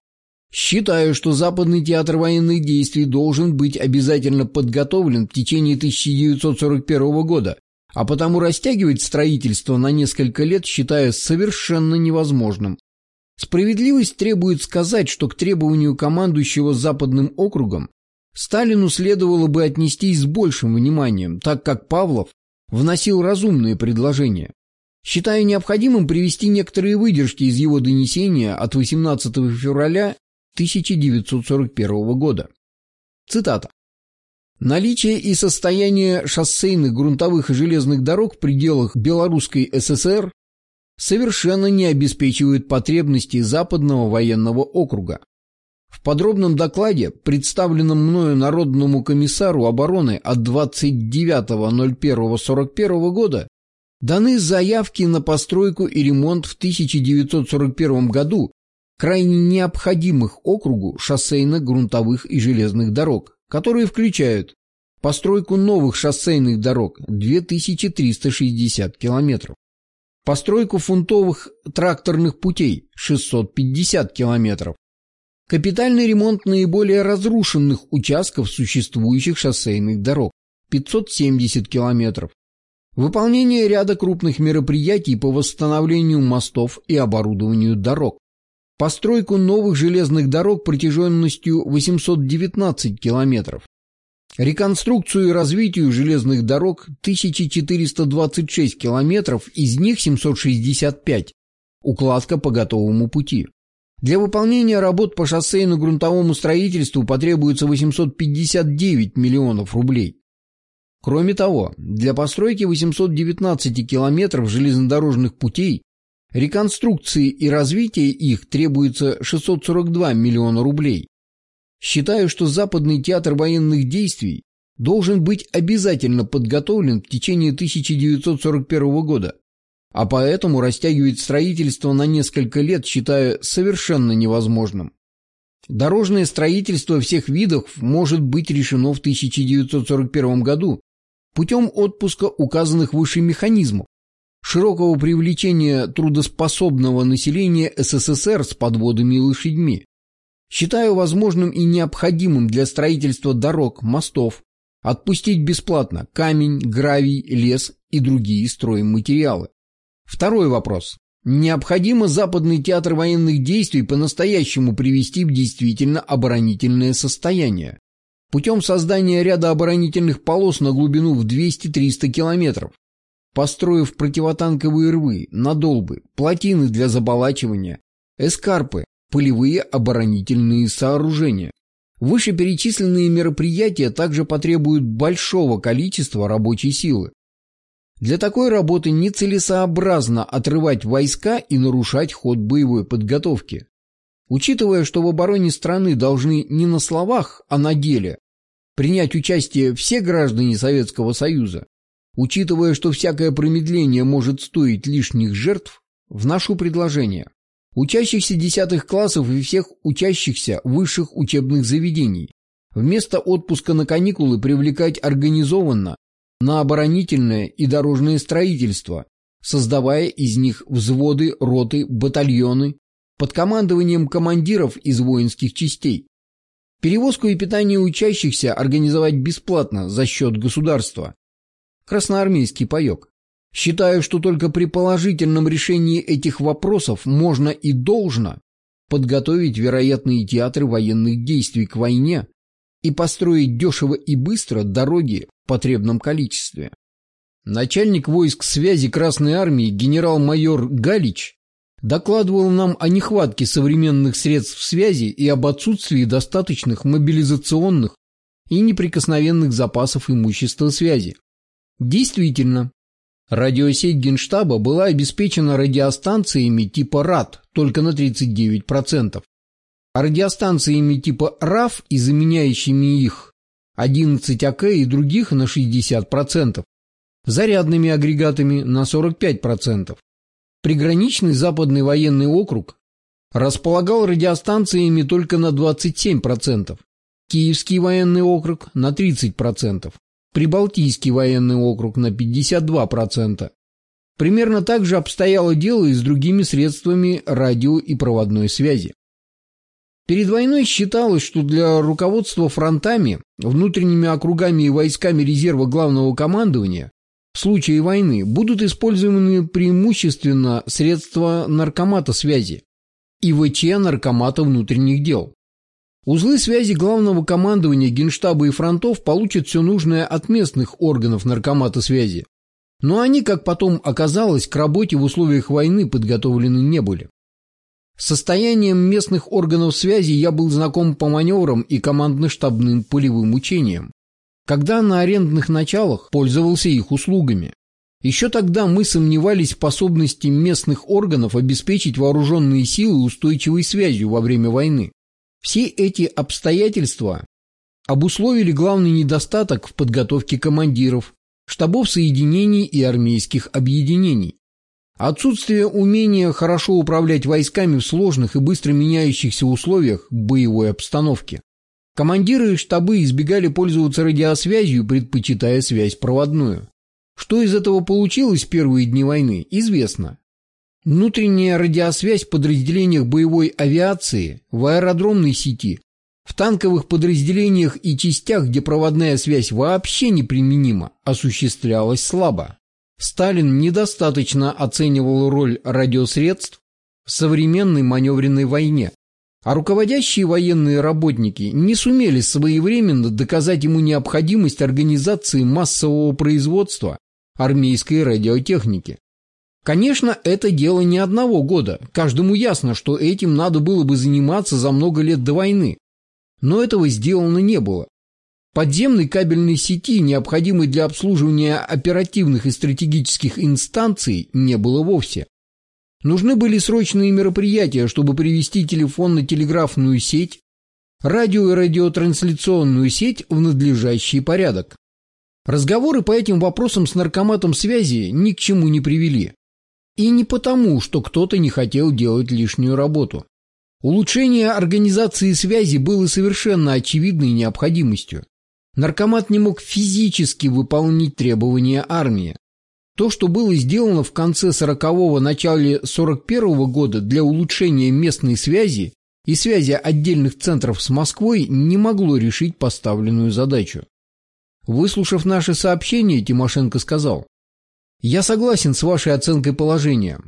Считаю, что Западный театр военных действий должен быть обязательно подготовлен в течение тысяча девятьсот сорок первого года, а потому растягивать строительство на несколько лет считаю совершенно невозможным. Справедливость требует сказать, что к требованию командующего Западным округом Сталину следовало бы отнестись с большим вниманием, так как Павлов вносил разумные предложения. Считаю необходимым привести некоторые выдержки из его донесения от восемнадцатого февраля тысяча девятьсот сорок первого года. Цитата. «Наличие и состояние шоссейных, грунтовых и железных дорог в пределах Белорусской ССР совершенно не обеспечивают потребности Западного военного округа. В подробном докладе, представленном мною Народному комиссару обороны от двадцать девятого ноль первого сорок первого года, даны заявки на постройку и ремонт в тысяча девятьсот сорок первом году крайне необходимых округу шоссейных, грунтовых и железных дорог, которые включают постройку новых шоссейных дорог две тысячи триста шестьдесят километров, постройку фунтовых тракторных путей шестьсот пятьдесят километров, капитальный ремонт наиболее разрушенных участков существующих шоссейных дорог пятьсот семьдесят километров, выполнение ряда крупных мероприятий по восстановлению мостов и оборудованию дорог, постройку новых железных дорог протяженностью восемьсот девятнадцать километров, реконструкцию и развитию железных дорог тысяча четыреста двадцать шесть километров, из них семьсот шестьдесят пять, укладка по готовому пути. Для выполнения работ по шоссейно-грунтовому строительству потребуется восемьсот пятьдесят девять миллионов рублей. Кроме того, для постройки восьмисот девятнадцати километров железнодорожных путей, реконструкции и развития их требуется шестьсот сорок два миллиона рублей. Считаю, что Западный театр военных действий должен быть обязательно подготовлен в течение тысяча девятьсот сорок первого года, а поэтому растягивать строительство на несколько лет считаю совершенно невозможным. Дорожное строительство всех видов может быть решено в тысяча девятьсот сорок первом году путем отпуска указанных выше механизмов, широкого привлечения трудоспособного населения СССР с подводами и лошадьми. Считаю возможным и необходимым для строительства дорог, мостов отпустить бесплатно камень, гравий, лес и другие стройматериалы. Второй вопрос. Необходимо Западный театр военных действий по-настоящему привести в действительно оборонительное состояние путем создания ряда оборонительных полос на глубину в двести-триста километров, построив противотанковые рвы, надолбы, плотины для заболачивания, эскарпы, полевые оборонительные сооружения. Вышеперечисленные мероприятия также потребуют большого количества рабочей силы. Для такой работы нецелесообразно отрывать войска и нарушать ход боевой подготовки. Учитывая, что в обороне страны должны не на словах, а на деле принять участие все граждане Советского Союза, учитывая, что всякое промедление может стоить лишних жертв, вношу предложение. Учащихся десятых классов и всех учащихся высших учебных заведений вместо отпуска на каникулы привлекать организованно на оборонительное и дорожное строительство, создавая из них взводы, роты, батальоны под командованием командиров из воинских частей. Перевозку и питание учащихся организовать бесплатно за счет государства. Красноармейский паек. Считаю, что только при положительном решении этих вопросов можно и должно подготовить вероятные театры военных действий к войне и построить дешево и быстро дороги в потребном количестве. Начальник войск связи Красной Армии генерал-майор Галич докладывал нам о нехватке современных средств связи и об отсутствии достаточных мобилизационных и неприкосновенных запасов имущества связи. Действительно, радиосеть Генштаба была обеспечена радиостанциями типа РАД только на тридцать девять процентов, а радиостанциями типа РАФ и заменяющими их одиннадцать А К и других на шестьдесят процентов, зарядными агрегатами на сорок пять процентов. Приграничный Западный военный округ располагал радиостанциями только на двадцать семь процентов, Киевский военный округ на тридцать процентов, Прибалтийский военный округ на пятьдесят два процента. Примерно так же обстояло дело и с другими средствами радио- и проводной связи. Перед войной считалось, что для руководства фронтами, внутренними округами и войсками резерва главного командования в случае войны будут использованы преимущественно средства наркомата связи и ВЧ наркомата внутренних дел. Узлы связи главного командования, генштаба и фронтов получат все нужное от местных органов наркомата связи, но они, как потом оказалось, к работе в условиях войны подготовлены не были. С состоянием местных органов связи я был знаком по маневрам и командно-штабным полевым учениям, когда на арендных началах пользовался их услугами. Еще тогда мы сомневались в способности местных органов обеспечить вооруженные силы устойчивой связью во время войны. Все эти обстоятельства обусловили главный недостаток в подготовке командиров, штабов соединений и армейских объединений. Отсутствие умения хорошо управлять войсками в сложных и быстро меняющихся условиях боевой обстановки. Командиры и штабы избегали пользоваться радиосвязью, предпочитая связь проводную. Что из этого получилось в первые дни войны, известно. Внутренняя радиосвязь в подразделениях боевой авиации, в аэродромной сети, в танковых подразделениях и частях, где проводная связь вообще неприменима, осуществлялась слабо. Сталин недостаточно оценивал роль радиосредств в современной маневренной войне, а руководящие военные работники не сумели своевременно доказать ему необходимость организации массового производства армейской радиотехники. Конечно, это дело не одного года, каждому ясно, что этим надо было бы заниматься за много лет до войны, но этого сделано не было. Подземной кабельной сети, необходимой для обслуживания оперативных и стратегических инстанций, не было вовсе. Нужны были срочные мероприятия, чтобы привести телефонно-телеграфную сеть, радио- и радиотрансляционную сеть в надлежащий порядок. Разговоры по этим вопросам с наркоматом связи ни к чему не привели. И не потому, что кто-то не хотел делать лишнюю работу. Улучшение организации связи было совершенно очевидной необходимостью. Наркомат не мог физически выполнить требования армии. То, что было сделано в конце сорокового, начале сорок первого года для улучшения местной связи и связи отдельных центров с Москвой, не могло решить поставленную задачу. Выслушав наше сообщение, Тимошенко сказал: «Я согласен с вашей оценкой положения,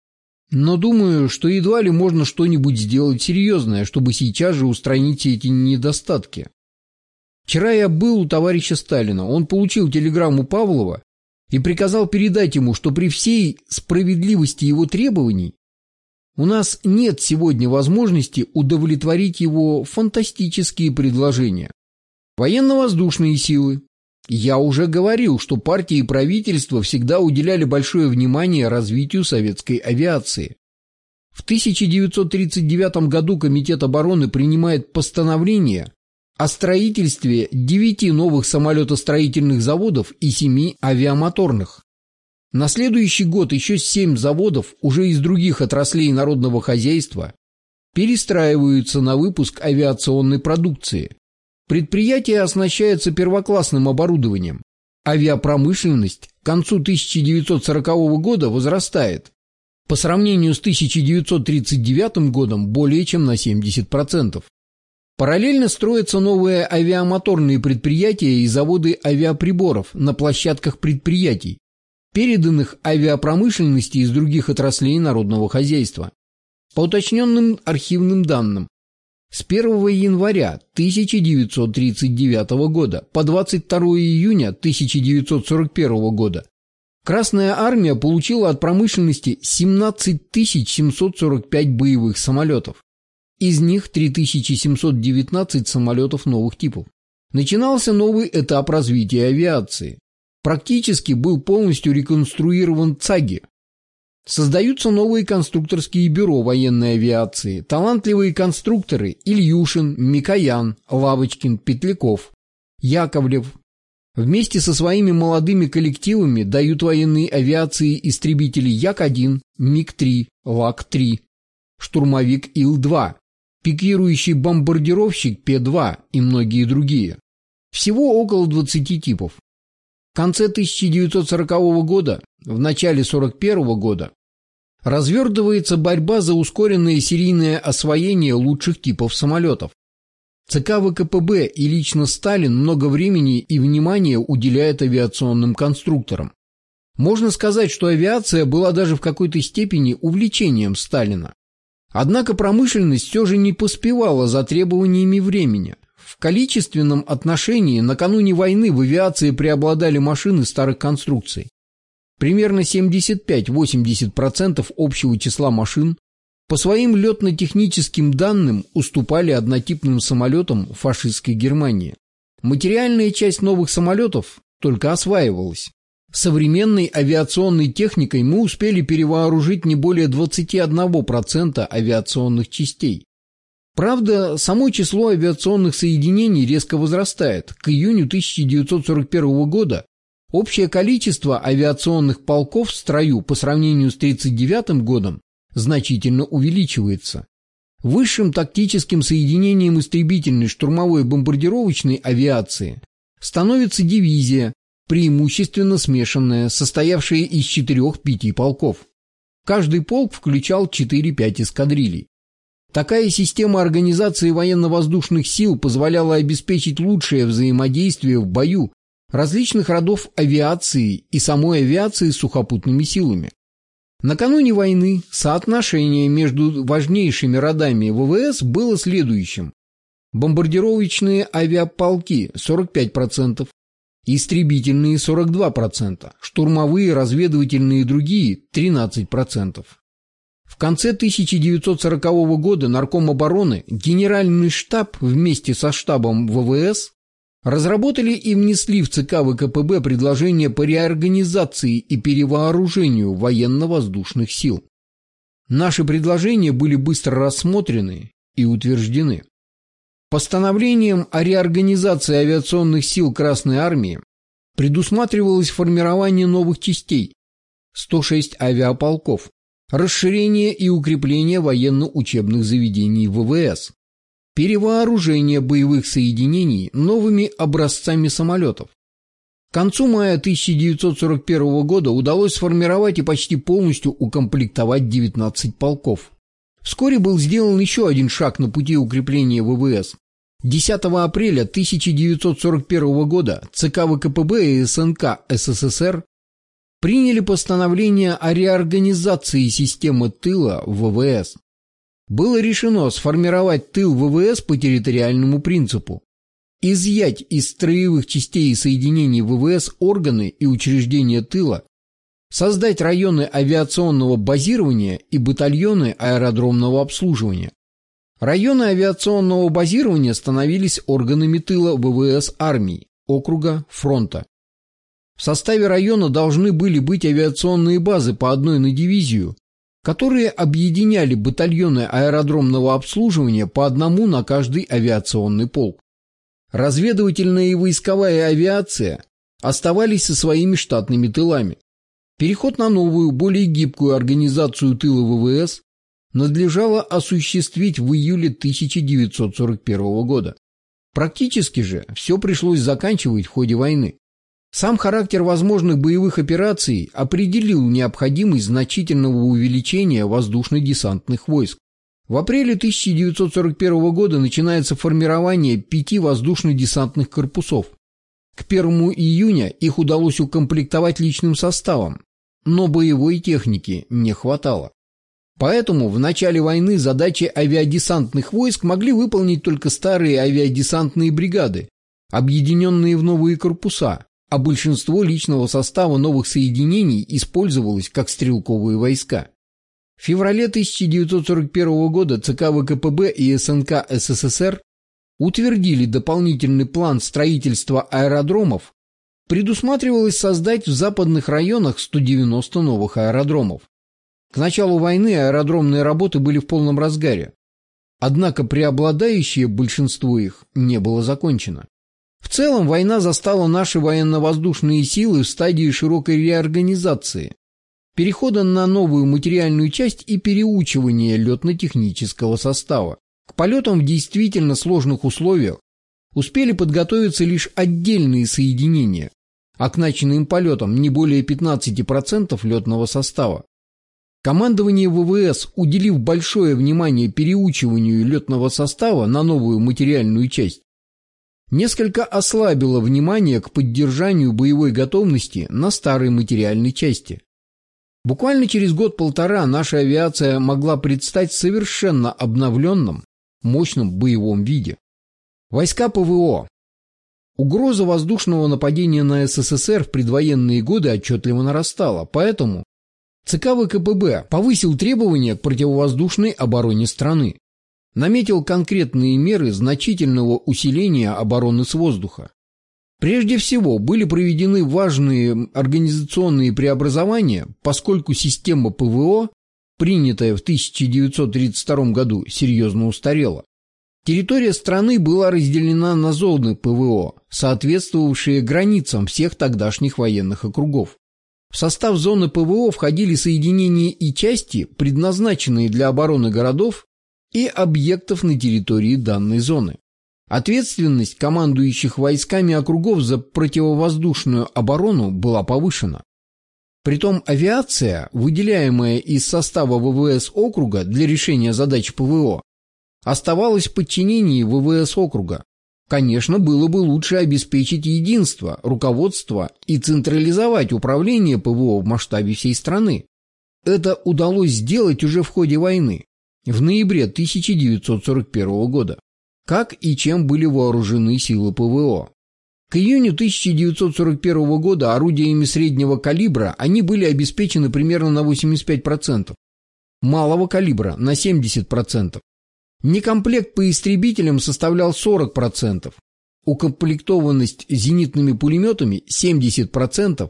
но думаю, что едва ли можно что-нибудь сделать серьезное, чтобы сейчас же устранить эти недостатки. Вчера я был у товарища Сталина, он получил телеграмму Павлова и приказал передать ему, что при всей справедливости его требований у нас нет сегодня возможности удовлетворить его фантастические предложения. Военно-воздушные силы. Я уже говорил, что партия и правительство всегда уделяли большое внимание развитию советской авиации. В тысяча девятьсот тридцать девятом году Комитет обороны принимает постановление о строительстве девяти новых самолетостроительных заводов и семи авиамоторных. На следующий год еще семь заводов, уже из других отраслей народного хозяйства, перестраиваются на выпуск авиационной продукции. Предприятие оснащается первоклассным оборудованием. Авиапромышленность к концу тысяча девятьсот сорокового года возрастает. По сравнению с тысяча девятьсот тридцать девятым годом более чем на семьдесят процентов. Параллельно строятся новые авиамоторные предприятия и заводы авиаприборов на площадках предприятий, переданных авиапромышленности из других отраслей народного хозяйства. По уточненным архивным данным, с первого января тысяча девятьсот тридцать девятого года по двадцать второе июня тысяча девятьсот сорок первого года Красная армия получила от промышленности семнадцать тысяч семьсот сорок пять боевых самолетов. Из них три тысячи семьсот девятнадцать самолетов новых типов. Начинался новый этап развития авиации. Практически был полностью реконструирован ЦАГИ. Создаются новые конструкторские бюро военной авиации. Талантливые конструкторы Ильюшин, Микоян, Лавочкин, Петляков, Яковлев вместе со своими молодыми коллективами дают военной авиации истребители Як один, Миг три, Лак три, штурмовик Ил два, пикирующий бомбардировщик П два и многие другие. Всего около двадцати типов. В конце тысяча девятьсот сорокового года, в начале сорок первого года Развертывается борьба за ускоренное серийное освоение лучших типов самолетов. ЦК ВКПБ и лично Сталин много времени и внимания уделяют авиационным конструкторам. Можно сказать, что авиация была даже в какой-то степени увлечением Сталина. Однако промышленность все же не поспевала за требованиями времени. В количественном отношении накануне войны в авиации преобладали машины старых конструкций. Примерно семьдесят пять - восемьдесят процентов общего числа машин по своим летно-техническим данным уступали однотипным самолетам фашистской Германии. Материальная часть новых самолетов только осваивалась. Современной авиационной техникой мы успели перевооружить не более двадцати одного процента авиационных частей. Правда, само число авиационных соединений резко возрастает. К июню тысяча девятьсот сорок первого года общее количество авиационных полков в строю по сравнению с тридцать девятым годом значительно увеличивается. Высшим тактическим соединением истребительной, штурмовой и бомбардировочной авиации становится дивизия, преимущественно смешанная, состоявшая из четырёх-пяти полков. Каждый полк включал четыре-пять эскадрилей. Такая система организации военно-воздушных сил позволяла обеспечить лучшее взаимодействие в бою различных родов авиации и самой авиации с сухопутными силами. Накануне войны соотношение между важнейшими родами ВВС было следующим. Бомбардировочные авиаполки – сорок пять процентов, истребительные – сорок два процента, штурмовые, разведывательные и другие – тринадцать процентов. В конце тысяча девятьсот сорокового года Нарком обороны, Генеральный штаб вместе со штабом ВВС разработали и внесли в ЦК ВКПБ предложение по реорганизации и перевооружению военно-воздушных сил. Наши предложения были быстро рассмотрены и утверждены. Постановлением о реорганизации авиационных сил Красной Армии предусматривалось формирование новых частей – сто шесть авиаполков, расширение и укрепление военно-учебных заведений ВВС, перевооружение боевых соединений новыми образцами самолетов. К концу мая тысяча девятьсот сорок первого года удалось сформировать и почти полностью укомплектовать девятнадцать полков. Вскоре был сделан еще один шаг на пути укрепления ВВС. десятого апреля тысяча девятьсот сорок первого года ЦК ВКПБ и СНК СССР приняли постановление о реорганизации системы тыла ВВС. Было решено сформировать тыл ВВС по территориальному принципу, изъять из строевых частей и соединений ВВС органы и учреждения тыла, создать районы авиационного базирования и батальоны аэродромного обслуживания. Районы авиационного базирования становились органами тыла ВВС армии, округа, фронта. В составе района должны были быть авиационные базы по одной на дивизию, которые объединяли батальоны аэродромного обслуживания по одному на каждый авиационный полк. Разведывательная и войсковая авиация оставались со своими штатными тылами. Переход на новую, более гибкую организацию тыла ВВС надлежало осуществить в июле тысяча девятьсот сорок первого года. Практически же все пришлось заканчивать в ходе войны. Сам характер возможных боевых операций определил необходимость значительного увеличения воздушно-десантных войск. В апреле тысяча девятьсот сорок первого года начинается формирование пяти воздушно-десантных корпусов. К первому июня их удалось укомплектовать личным составом, но боевой техники не хватало. Поэтому в начале войны задачи авиадесантных войск могли выполнить только старые авиадесантные бригады, объединенные в новые корпуса, а большинство личного состава новых соединений использовалось как стрелковые войска. В феврале тысяча девятьсот сорок первого года ЦК ВКПБ и СНК СССР утвердили дополнительный план строительства аэродромов. Предусматривалось создать в западных районах сто девяносто новых аэродромов. К началу войны аэродромные работы были в полном разгаре. Однако преобладающее большинство их не было закончено. В целом война застала наши военно-воздушные силы в стадии широкой реорганизации, перехода на новую материальную часть и переучивания летно-технического состава. К полетам в действительно сложных условиях успели подготовиться лишь отдельные соединения, а к начатым полетам не более пятнадцати процентов летного состава. Командование ВВС, уделив большое внимание переучиванию летного состава на новую материальную часть, несколько ослабило внимание к поддержанию боевой готовности на старой материальной части. Буквально через год-полтора наша авиация могла предстать в совершенно обновленном, мощном боевом виде. Войска ПВО. Угроза воздушного нападения на СССР в предвоенные годы отчетливо нарастала, поэтому ЦК ВКПБ повысил требования к противовоздушной обороне страны, наметил конкретные меры значительного усиления обороны с воздуха. Прежде всего, были проведены важные организационные преобразования, поскольку система ПВО, принятая в тысяча девятьсот тридцать втором году, серьезно устарела. Территория страны была разделена на зоны ПВО, соответствовавшие границам всех тогдашних военных округов. В состав зоны ПВО входили соединения и части, предназначенные для обороны городов и объектов на территории данной зоны. Ответственность командующих войсками округов за противовоздушную оборону была повышена. Притом авиация, выделяемая из состава ВВС округа для решения задач ПВО, оставалась в подчинении ВВС округа. Конечно, было бы лучше обеспечить единство, руководство и централизовать управление ПВО в масштабе всей страны. Это удалось сделать уже в ходе войны, в ноябре тысяча девятьсот сорок первого года. Как и чем были вооружены силы ПВО. К июню тысяча девятьсот сорок первого года орудиями среднего калибра они были обеспечены примерно на восемьдесят пять процентов, малого калибра на семьдесят процентов. Некомплект по истребителям составлял сорок процентов, укомплектованность зенитными пулеметами семьдесят процентов,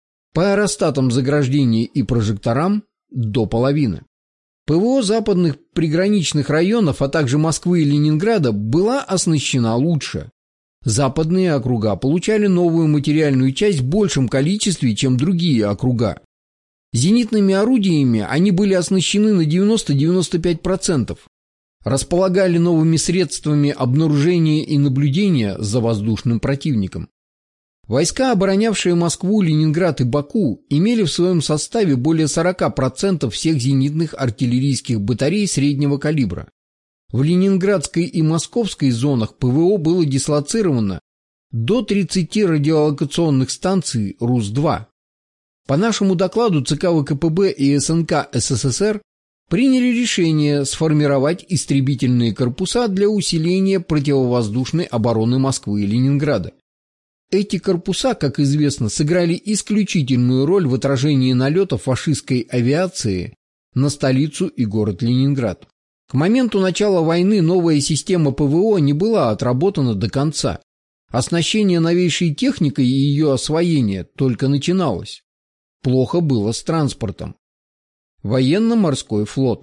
по аэростатам заграждения и прожекторам до половины. ПВО западных приграничных районов, а также Москвы и Ленинграда была оснащена лучше. Западные округа получали новую материальную часть в большем количестве, чем другие округа. Зенитными орудиями они были оснащены на девяносто — девяносто пять процентов. Располагали новыми средствами обнаружения и наблюдения за воздушным противником. Войска, оборонявшие Москву, Ленинград и Баку, имели в своем составе более сорока процентов всех зенитных артиллерийских батарей среднего калибра. В Ленинградской и Московской зонах ПВО было дислоцировано до тридцати радиолокационных станций РУС два. По нашему докладу ЦК ВКПБ и СНК СССР приняли решение сформировать истребительные корпуса для усиления противовоздушной обороны Москвы и Ленинграда. Эти корпуса, как известно, сыграли исключительную роль в отражении налетов фашистской авиации на столицу и город Ленинград. К моменту начала войны новая система ПВО не была отработана до конца. Оснащение новейшей техникой и ее освоение только начиналось. Плохо было с транспортом. Военно-морской флот.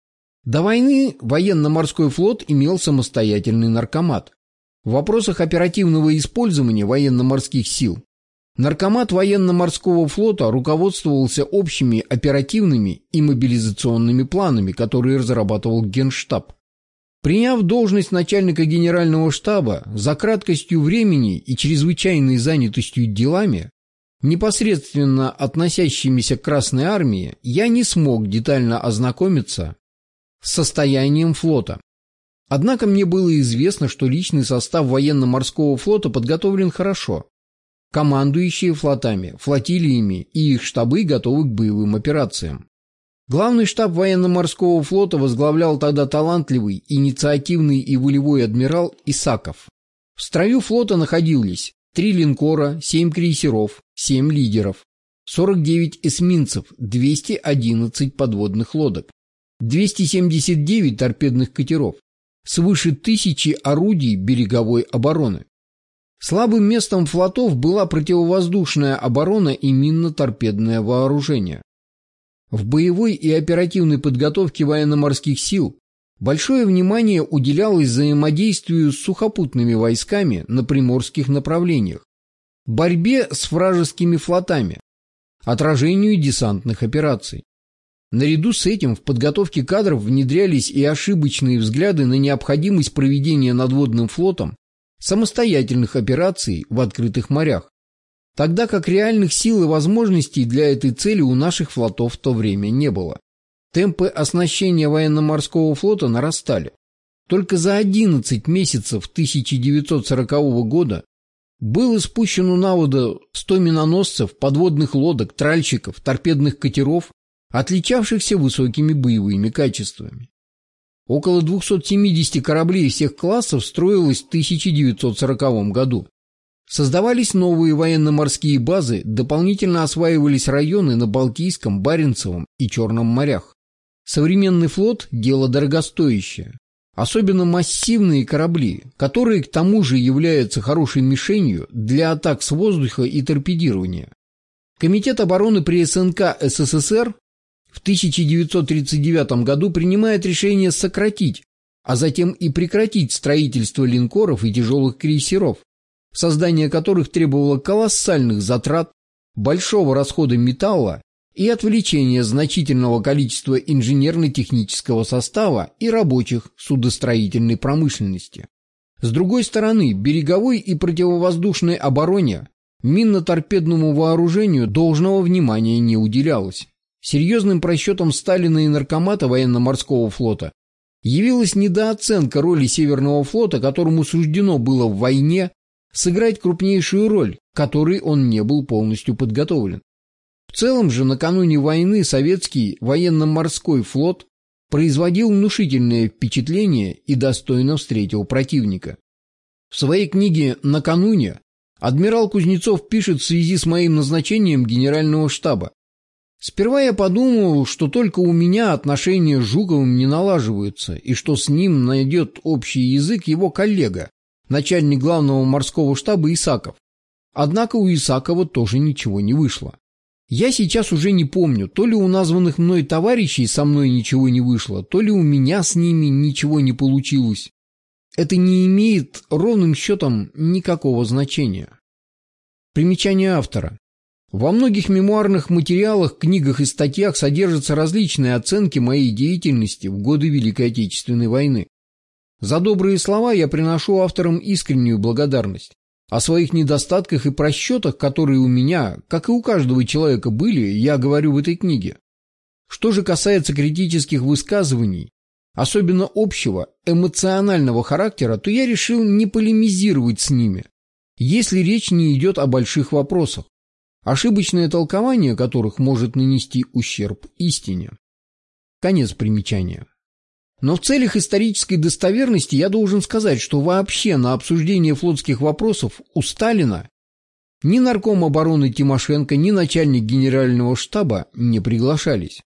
До войны военно-морской флот имел самостоятельный наркомат. В вопросах оперативного использования военно-морских сил наркомат военно-морского флота руководствовался общими оперативными и мобилизационными планами, которые разрабатывал Генштаб. Приняв должность начальника генерального штаба, за краткостью времени и чрезвычайной занятостью делами, непосредственно относящимися к Красной армии, я не смог детально ознакомиться с состоянием флота. Однако мне было известно, что личный состав военно-морского флота подготовлен хорошо. Командующие флотами, флотилиями и их штабы готовы к боевым операциям. Главный штаб военно-морского флота возглавлял тогда талантливый, инициативный и волевой адмирал Исаков. В строю флота находились три линкора, семь крейсеров, семь лидеров, сорок девять эсминцев, двести одиннадцать подводных лодок, двести семьдесят девять торпедных катеров, свыше тысячи орудий береговой обороны. Слабым местом флотов была противовоздушная оборона и минно-торпедное вооружение. В боевой и оперативной подготовке военно-морских сил большое внимание уделялось взаимодействию с сухопутными войсками на приморских направлениях, борьбе с вражескими флотами, отражению десантных операций. Наряду с этим в подготовке кадров внедрялись и ошибочные взгляды на необходимость проведения надводным флотом самостоятельных операций в открытых морях, тогда как реальных сил и возможностей для этой цели у наших флотов в то время не было. Темпы оснащения военно-морского флота нарастали. Только за одиннадцать месяцев тысяча девятьсот сорокового года было спущено на воду сто миноносцев, подводных лодок, тральщиков, торпедных катеров, отличавшихся высокими боевыми качествами. Около двухсот семидесяти кораблей всех классов строилось в тысяча девятьсот сороковом году. Создавались новые военно-морские базы, дополнительно осваивались районы на Балтийском, Баренцевом и Черном морях. Современный флот – дело дорогостоящее. Особенно массивные корабли, которые к тому же являются хорошей мишенью для атак с воздуха и торпедирования. Комитет обороны при СНК СССР в тысяча девятьсот тридцать девятом году принимает решение сократить, а затем и прекратить строительство линкоров и тяжелых крейсеров, создание которых требовало колоссальных затрат, большого расхода металла и отвлечения значительного количества инженерно-технического состава и рабочих судостроительной промышленности. С другой стороны, береговой и противовоздушной обороне, минно-торпедному вооружению должного внимания не уделялось. Серьезным просчетом Сталина и наркомата военно-морского флота явилась недооценка роли Северного флота, которому суждено было в войне сыграть крупнейшую роль, к которой он не был полностью подготовлен. В целом же, накануне войны советский военно-морской флот производил внушительное впечатление и достойно встретил противника. В своей книге «Накануне» адмирал Кузнецов пишет в связи с моим назначением генерального штаба: «Сперва я подумал, что только у меня отношения с Жуковым не налаживаются, и что с ним найдет общий язык его коллега, начальник главного морского штаба Исаков. Однако у Исакова тоже ничего не вышло. Я сейчас уже не помню, то ли у названных мной товарищей со мной ничего не вышло, то ли у меня с ними ничего не получилось. Это не имеет ровным счетом никакого значения». Примечание автора. Во многих мемуарных материалах, книгах и статьях содержатся различные оценки моей деятельности в годы Великой Отечественной войны. За добрые слова я приношу авторам искреннюю благодарность. О своих недостатках и просчетах, которые у меня, как и у каждого человека, были, я говорю в этой книге. Что же касается критических высказываний, особенно общего, эмоционального характера, то я решил не полемизировать с ними, если речь не идет о больших вопросах, ошибочное толкование которых может нанести ущерб истине. Конец примечания. Но в целях исторической достоверности я должен сказать, что вообще на обсуждение флотских вопросов у Сталина ни нарком обороны Тимошенко, ни начальник генерального штаба не приглашались.